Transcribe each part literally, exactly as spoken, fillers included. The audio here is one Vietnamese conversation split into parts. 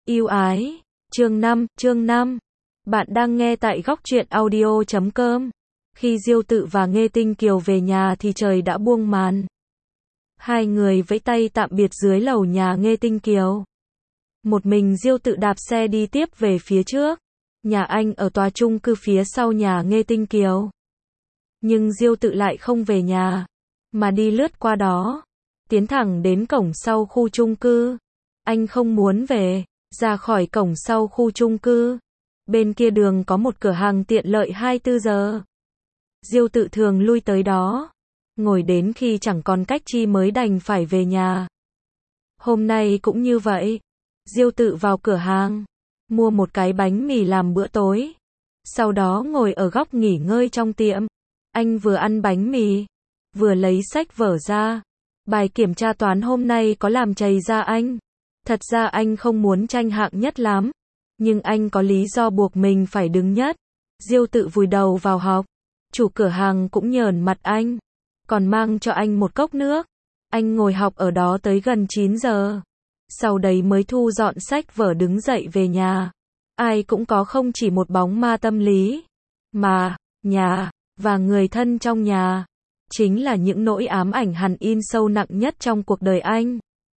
Yêu ái. Chương năm, chương năm. Bạn đang nghe tại góc truyện audio chấm com. Khi Diêu Tự và Nghê Tinh Kiều về nhà thì trời đã buông màn. Hai người vẫy tay tạm biệt dưới lầu nhà Nghê Tinh Kiều. Một mình Diêu Tự đạp xe đi tiếp về phía trước. Nhà anh ở tòa chung cư phía sau nhà Nghê Tinh Kiều. Nhưng Diêu Tự lại không về nhà, mà đi lướt qua đó, tiến thẳng đến cổng sau khu chung cư. Anh không muốn về, ra khỏi cổng sau khu chung cư. Bên kia đường có một cửa hàng tiện lợi hai mươi bốn giờ. Diêu Tự thường lui tới đó, ngồi đến khi chẳng còn cách chi mới đành phải về nhà. Hôm nay cũng như vậy. Diêu Tự vào cửa hàng, mua một cái bánh mì làm bữa tối. Sau đó ngồi ở góc nghỉ ngơi trong tiệm. Anh vừa ăn bánh mì, vừa lấy sách vở ra. Bài kiểm tra toán hôm nay có làm trầy da anh. Thật ra anh không muốn tranh hạng nhất lắm, nhưng anh có lý do buộc mình phải đứng nhất. Diêu Tự vùi đầu vào học. Chủ cửa hàng cũng nhởn mặt anh, còn mang cho anh một cốc nước. Anh ngồi học ở đó tới gần chín giờ. Sau đấy mới thu dọn sách vở đứng dậy về nhà. Ai cũng có không chỉ một bóng ma tâm lý, mà nhà và người thân trong nhà chính là những nỗi ám ảnh hằn in sâu nặng nhất trong cuộc đời anh.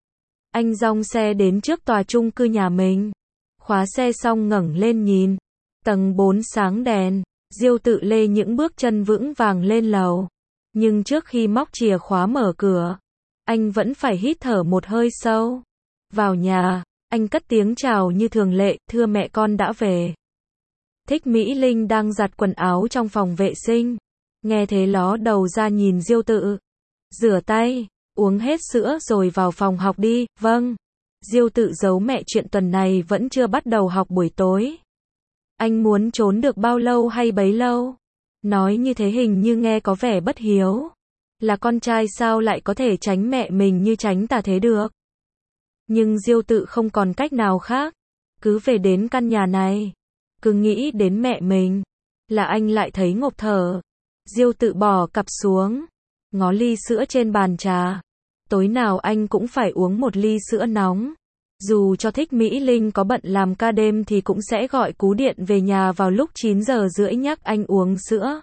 Anh dong xe đến trước tòa chung cư nhà mình, khóa xe xong ngẩng lên nhìn. Tầng bốn sáng đèn. Diêu Tự lê những bước chân vững vàng lên lầu. Nhưng trước khi móc chìa khóa mở cửa, anh vẫn phải hít thở một hơi sâu. Vào nhà, anh cất tiếng chào như thường lệ, thưa mẹ con đã về. Thích Mỹ Linh đang giặt quần áo trong phòng vệ sinh. Nghe thế ló đầu ra nhìn Diêu Tự. Rửa tay, uống hết sữa rồi vào phòng học đi. Vâng. Diêu Tự giấu mẹ chuyện tuần này vẫn chưa bắt đầu học buổi tối. Anh muốn trốn được bao lâu hay bấy lâu. Nói như thế hình như nghe có vẻ bất hiếu. Là con trai sao lại có thể tránh mẹ mình như tránh tà thế được. Nhưng Diêu Tự không còn cách nào khác. Cứ về đến căn nhà này, cứ nghĩ đến mẹ mình, là anh lại thấy ngộp thở. Diêu Tự bỏ cặp xuống, ngó ly sữa trên bàn trà. Tối nào anh cũng phải uống một ly sữa nóng. Dù cho Thích Mỹ Linh có bận làm ca đêm thì cũng sẽ gọi cú điện về nhà vào lúc chín giờ rưỡi nhắc anh uống sữa.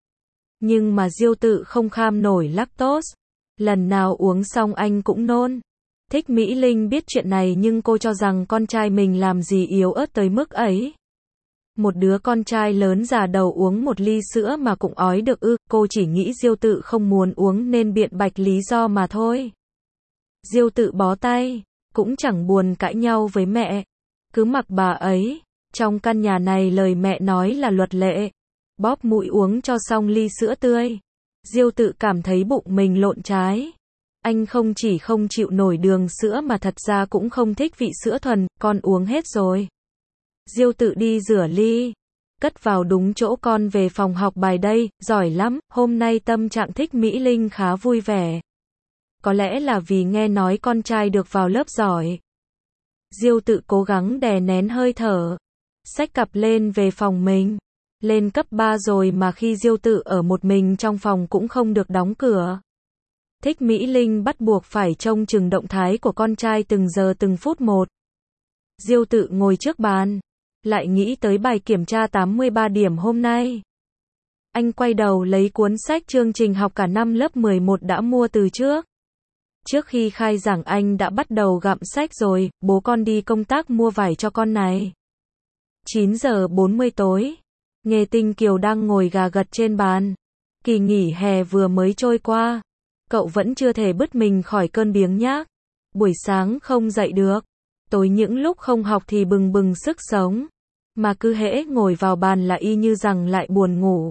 Nhưng mà Diêu Tự không kham nổi lactose. Lần nào uống xong anh cũng nôn. Thích Mỹ Linh biết chuyện này nhưng cô cho rằng con trai mình làm gì yếu ớt tới mức ấy. Một đứa con trai lớn già đầu uống một ly sữa mà cũng ói được ư. Cô chỉ nghĩ Diêu Tự không muốn uống nên biện bạch lý do mà thôi. Diêu Tự bó tay, cũng chẳng buồn cãi nhau với mẹ. Cứ mặc bà ấy. Trong căn nhà này lời mẹ nói là luật lệ. Bóp mũi uống cho xong ly sữa tươi. Diêu Tự cảm thấy bụng mình lộn trái. Anh không chỉ không chịu nổi đường sữa mà thật ra cũng không thích vị sữa thuần. Con uống hết rồi. Diêu Tự đi rửa ly, cất vào đúng chỗ. Con về phòng học bài đây, giỏi lắm. Hôm nay tâm trạng Thích Mỹ Linh khá vui vẻ. Có lẽ là vì nghe nói con trai được vào lớp giỏi. Diêu Tự cố gắng đè nén hơi thở, xách cặp lên về phòng mình. Lên cấp ba rồi mà khi Diêu Tự ở một mình trong phòng cũng không được đóng cửa. Thích Mỹ Linh bắt buộc phải trông chừng động thái của con trai từng giờ từng phút một. Diêu Tự ngồi trước bàn, lại nghĩ tới bài kiểm tra tám mươi ba điểm hôm nay. Anh quay đầu lấy cuốn sách chương trình học cả năm lớp mười một đã mua từ trước. Trước khi khai giảng anh đã bắt đầu gặm sách rồi. Bố con đi công tác mua vải cho con này. chín giờ bốn mươi tối. Nghê Tinh Kiều đang ngồi gà gật trên bàn. Kỳ nghỉ hè vừa mới trôi qua. Cậu vẫn chưa thể bứt mình khỏi cơn biếng nhác. Buổi sáng không dậy được. Tối những lúc không học thì bừng bừng sức sống. Mà cứ hễ ngồi vào bàn là y như rằng lại buồn ngủ.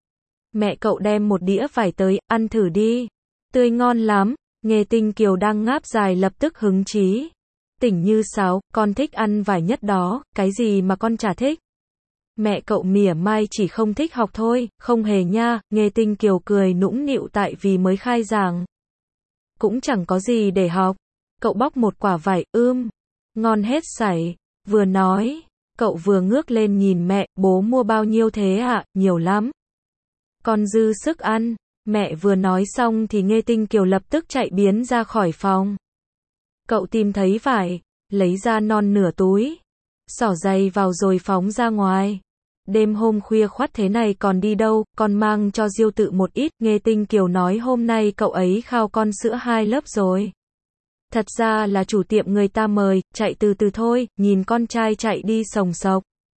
Mẹ cậu đem một đĩa vải tới, ăn thử đi. Tươi ngon lắm. Nghê Tinh Kiều đang ngáp dài lập tức hứng chí. Tỉnh như sáo, con thích ăn vải nhất đó, cái gì mà con chả thích. Mẹ cậu mỉa mai chỉ không thích học thôi, không hề nha. Nghê Tinh Kiều cười nũng nịu tại vì mới khai giảng. Cũng chẳng có gì để học. Cậu bóc một quả vải, ưm, ngon hết sảy. Vừa nói, cậu vừa ngước lên nhìn mẹ, bố mua bao nhiêu thế ạ? À? Nhiều lắm. Con dư sức ăn. Mẹ vừa nói xong thì Nghê Tinh Kiều lập tức chạy biến ra khỏi phòng. Cậu tìm thấy vải, lấy ra non nửa túi, xỏ giày vào rồi phóng ra ngoài. Đêm hôm khuya khoắt thế này còn đi đâu, con mang cho Diêu Tự một ít, Nghe Tinh Kiều nói hôm nay cậu ấy khao con sữa hai lớp rồi. Thật ra là chủ tiệm người ta mời, chạy từ từ thôi, nhìn con trai chạy đi sồng sộc.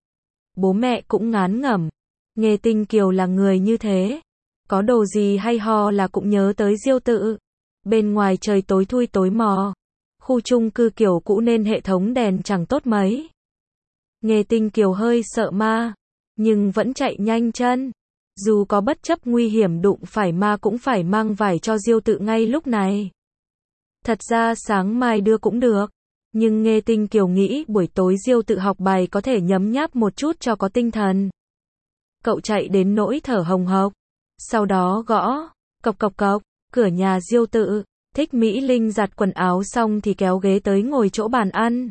Bố mẹ cũng ngán ngẩm. Nghe Tinh Kiều là người như thế. Có đồ gì hay ho là cũng nhớ tới Diêu Tự. Bên ngoài trời tối thui tối mò. Khu chung cư kiểu cũ nên hệ thống đèn chẳng tốt mấy. Nghe Tinh Kiều hơi sợ ma, nhưng vẫn chạy nhanh chân. Dù có bất chấp nguy hiểm đụng phải ma cũng phải mang vải cho Diêu Tự ngay lúc này. Thật ra sáng mai đưa cũng được, nhưng Nghe Tinh Kiều nghĩ buổi tối Diêu Tự học bài có thể nhấm nháp một chút cho có tinh thần. Cậu chạy đến nỗi thở hồng hộc, sau đó gõ, cộc cộc cộc, cửa nhà Diêu Tự. Thích Mỹ Linh giặt quần áo xong thì kéo ghế tới ngồi chỗ bàn ăn.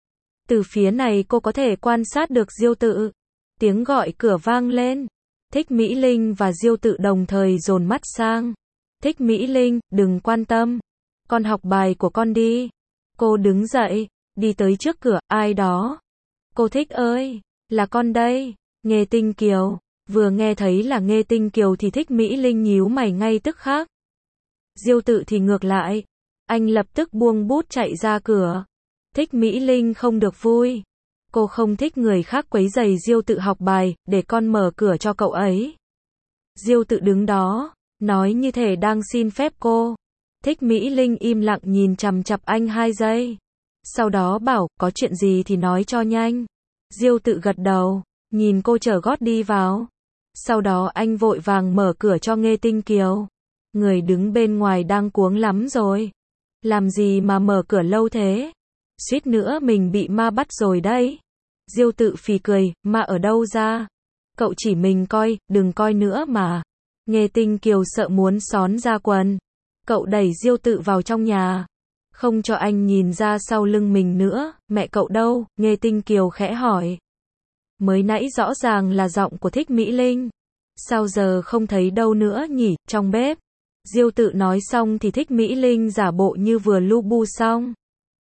Từ phía này cô có thể quan sát được Diêu Tự. Tiếng gọi cửa vang lên. Thích Mỹ Linh và Diêu Tự đồng thời dồn mắt sang. Thích Mỹ Linh, đừng quan tâm. Con học bài của con đi. Cô đứng dậy, đi tới trước cửa, ai đó? Cô Thích ơi, là con đây. Nghe Tinh Kiều. Vừa nghe thấy là Nghe Tinh Kiều thì Thích Mỹ Linh nhíu mày ngay tức khắc. Diêu Tự thì ngược lại. Anh lập tức buông bút chạy ra cửa. Thích Mỹ Linh không được vui. Cô không thích người khác quấy rầy Diêu Tự học bài, để con mở cửa cho cậu ấy. Diêu Tự đứng đó, nói như thể đang xin phép cô. Thích Mỹ Linh im lặng nhìn chằm chằm anh hai giây. Sau đó bảo, có chuyện gì thì nói cho nhanh. Diêu Tự gật đầu, nhìn cô chở gót đi vào. Sau đó anh vội vàng mở cửa cho Nghe Tinh Kiều. Người đứng bên ngoài đang cuống lắm rồi. Làm gì mà mở cửa lâu thế? Suýt nữa mình bị ma bắt rồi đấy. Diêu Tự phì cười, ma ở đâu ra? Cậu chỉ mình coi, đừng coi nữa mà. Nghe Tinh Kiều sợ muốn xón ra quần. Cậu đẩy Diêu Tự vào trong nhà. Không cho anh nhìn ra sau lưng mình nữa. Mẹ cậu đâu? Nghe Tinh Kiều khẽ hỏi. Mới nãy rõ ràng là giọng của Thích Mỹ Linh. Sao giờ không thấy đâu nữa nhỉ? Trong bếp. Diêu Tự nói xong thì Thích Mỹ Linh giả bộ như vừa lu bu xong.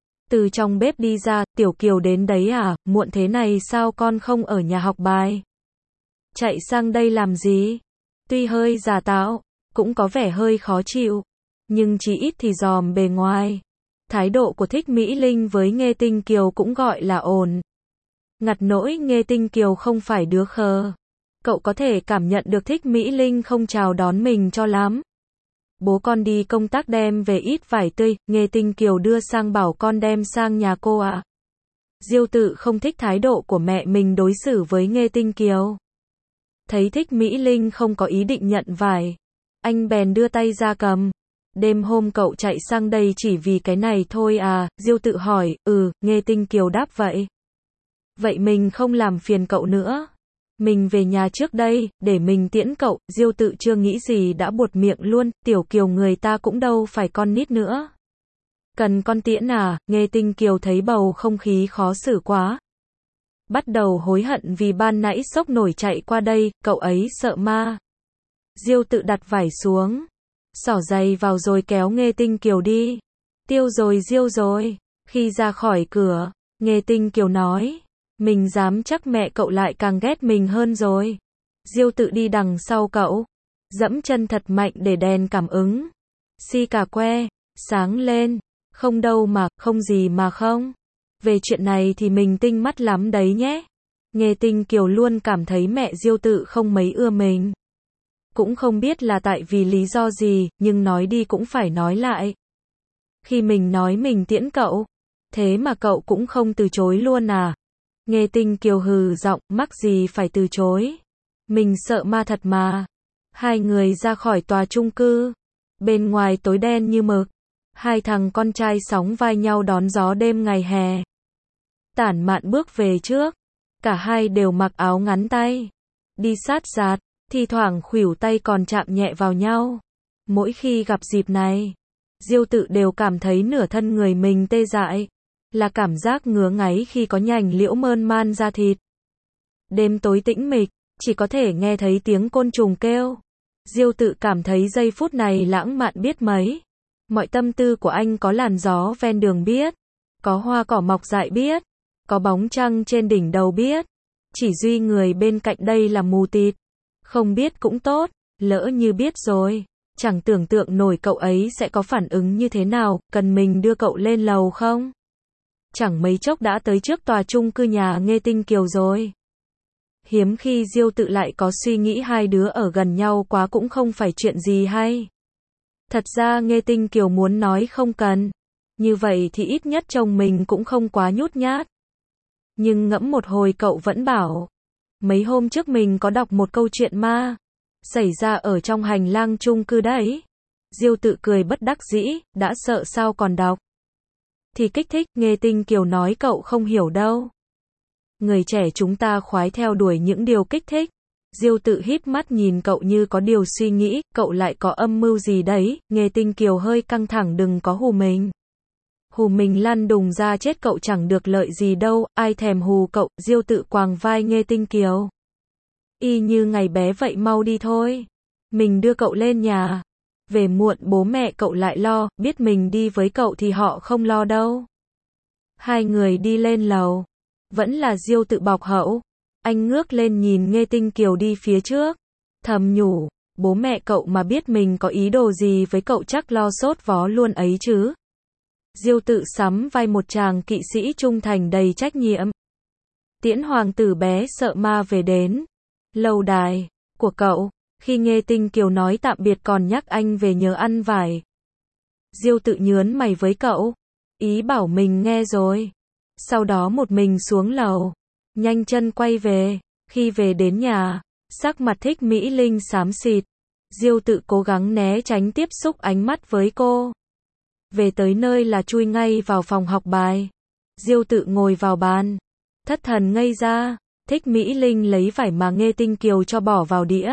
Từ trong bếp đi ra, Tiểu Kiều đến đấy à, muộn thế này sao con không ở nhà học bài? Chạy sang đây làm gì? Tuy hơi giả tạo, cũng có vẻ hơi khó chịu, nhưng chí ít thì dòm bề ngoài. Thái độ của Thích Mỹ Linh với Nghe Tinh Kiều cũng gọi là ổn. Ngặt nỗi Nghe Tinh Kiều không phải đứa khờ. Cậu có thể cảm nhận được Thích Mỹ Linh không chào đón mình cho lắm. Bố con đi công tác đem về ít vải tươi, Nghe Tinh Kiều đưa sang bảo con đem sang nhà cô ạ. À. Diêu Tự không thích thái độ của mẹ mình đối xử với Nghe Tinh Kiều. Thấy Thích Mỹ Linh không có ý định nhận vải, anh bèn đưa tay ra cầm. Đêm hôm cậu chạy sang đây chỉ vì cái này thôi à? Diêu Tự hỏi. Ừ, Nghe Tinh Kiều đáp vậy. Vậy mình không làm phiền cậu nữa. Mình về nhà trước đây, để mình tiễn cậu. Diêu Tự chưa nghĩ gì đã buột miệng luôn. Tiểu Kiều người ta cũng đâu phải con nít nữa. Cần con tiễn à? Nghe Tinh Kiều thấy bầu không khí khó xử quá. Bắt đầu hối hận vì ban nãy sốc nổi chạy qua đây, cậu ấy sợ ma. Diêu Tự đặt vải xuống, xỏ giày vào rồi kéo Nghe Tinh Kiều đi. Tiêu rồi Diêu rồi. Khi ra khỏi cửa, Nghe Tinh Kiều nói. Mình dám chắc mẹ cậu lại càng ghét mình hơn rồi. Diêu Tự đi đằng sau cậu, dẫm chân thật mạnh để đèn cảm ứng. Xi cà que, sáng lên. Không đâu mà, không gì mà không. Về chuyện này thì mình tinh mắt lắm đấy nhé. Nghe Tinh Kiều luôn cảm thấy mẹ Diêu Tự không mấy ưa mình. Cũng không biết là tại vì lý do gì, nhưng nói đi cũng phải nói lại. Khi mình nói mình tiễn cậu, thế mà cậu cũng không từ chối luôn à? Nghe Tinh Kiều hừ giọng, mắc gì phải từ chối. Mình sợ ma thật mà. Hai người ra khỏi tòa chung cư. Bên ngoài tối đen như mực. Hai thằng con trai sóng vai nhau đón gió đêm ngày hè. Tản Mạn bước về trước. Cả hai đều mặc áo ngắn tay. Đi sát giạt, thi thoảng khuỷu tay còn chạm nhẹ vào nhau. Mỗi khi gặp dịp này, Diêu Tự đều cảm thấy nửa thân người mình tê dại. Là cảm giác ngứa ngáy khi có nhành liễu mơn man da thịt. Đêm tối tĩnh mịch, chỉ có thể nghe thấy tiếng côn trùng kêu. Diêu Tự cảm thấy giây phút này lãng mạn biết mấy. Mọi tâm tư của anh có làn gió ven đường biết. Có hoa cỏ mọc dại biết. có bóng trăng trên đỉnh đầu biết. Chỉ duy người bên cạnh đây là mù tịt. Không biết cũng tốt, lỡ như biết rồi. Chẳng tưởng tượng nổi cậu ấy sẽ có phản ứng như thế nào, cần mình đưa cậu lên lầu không? Chẳng mấy chốc đã tới trước tòa chung cư nhà Nghê Tinh Kiều rồi. Hiếm khi Diêu Tự lại có suy nghĩ hai đứa ở gần nhau quá cũng không phải chuyện gì hay. Thật ra Nghê Tinh Kiều muốn nói không cần. Như vậy thì ít nhất chồng mình cũng không quá nhút nhát. Nhưng ngẫm một hồi cậu vẫn bảo. Mấy hôm trước mình có đọc một câu chuyện ma. Xảy ra ở trong hành lang chung cư đấy. Diêu Tự cười bất đắc dĩ, đã sợ sao còn đọc. Thì kích thích, Nghê Tinh Kiều nói cậu không hiểu đâu. Người trẻ chúng ta khoái theo đuổi những điều kích thích. Diêu Tự híp mắt nhìn cậu như có điều suy nghĩ, cậu lại có âm mưu gì đấy. Nghê Tinh Kiều hơi căng thẳng, đừng có hù mình. Hù mình lăn đùng ra chết cậu chẳng được lợi gì đâu, ai thèm hù cậu. Diêu Tự quàng vai Nghê Tinh Kiều. Y như ngày bé vậy, mau đi thôi. Mình đưa cậu lên nhà. Về muộn bố mẹ cậu lại lo, biết mình đi với cậu thì họ không lo đâu. Hai người đi lên lầu. Vẫn là Diêu Tự bọc hậu. Anh ngước lên nhìn Nghê Tinh Kiều đi phía trước. Thầm nhủ, bố mẹ cậu mà biết mình có ý đồ gì với cậu chắc lo sốt vó luôn ấy chứ. Diêu Tự sắm vai một chàng kỵ sĩ trung thành đầy trách nhiệm. Tiễn hoàng tử bé sợ ma về đến lâu đài của cậu. Khi Nghê Tinh Kiều nói tạm biệt còn nhắc anh về nhớ ăn vải. Diêu Tự nhớn mày với cậu. Ý bảo mình nghe rồi. Sau đó một mình xuống lầu. Nhanh chân quay về. Khi về đến nhà, sắc mặt Thích Mỹ Linh xám xịt. Diêu Tự cố gắng né tránh tiếp xúc ánh mắt với cô. Về tới nơi là chui ngay vào phòng học bài. Diêu Tự ngồi vào bàn. Thất thần ngây ra. Thích Mỹ Linh lấy vải mà Nghê Tinh Kiều cho bỏ vào đĩa.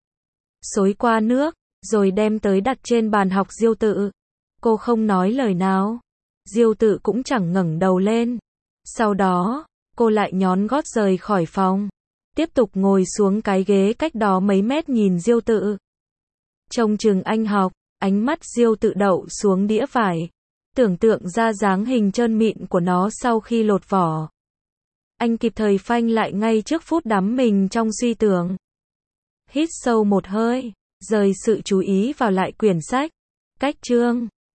Xối qua nước, rồi đem tới đặt trên bàn học Diêu Tự. Cô không nói lời nào. Diêu Tự cũng chẳng ngẩng đầu lên. Sau đó, cô lại nhón gót rời khỏi phòng. Tiếp tục ngồi xuống cái ghế cách đó mấy mét nhìn Diêu Tự. Trông chừng anh học, ánh mắt Diêu Tự đậu xuống đĩa vải. Tưởng tượng ra dáng hình trơn mịn của nó sau khi lột vỏ. Anh kịp thời phanh lại ngay trước phút đắm mình trong suy tưởng. Hít sâu một hơi, rời sự chú ý vào lại quyển sách. Cách chương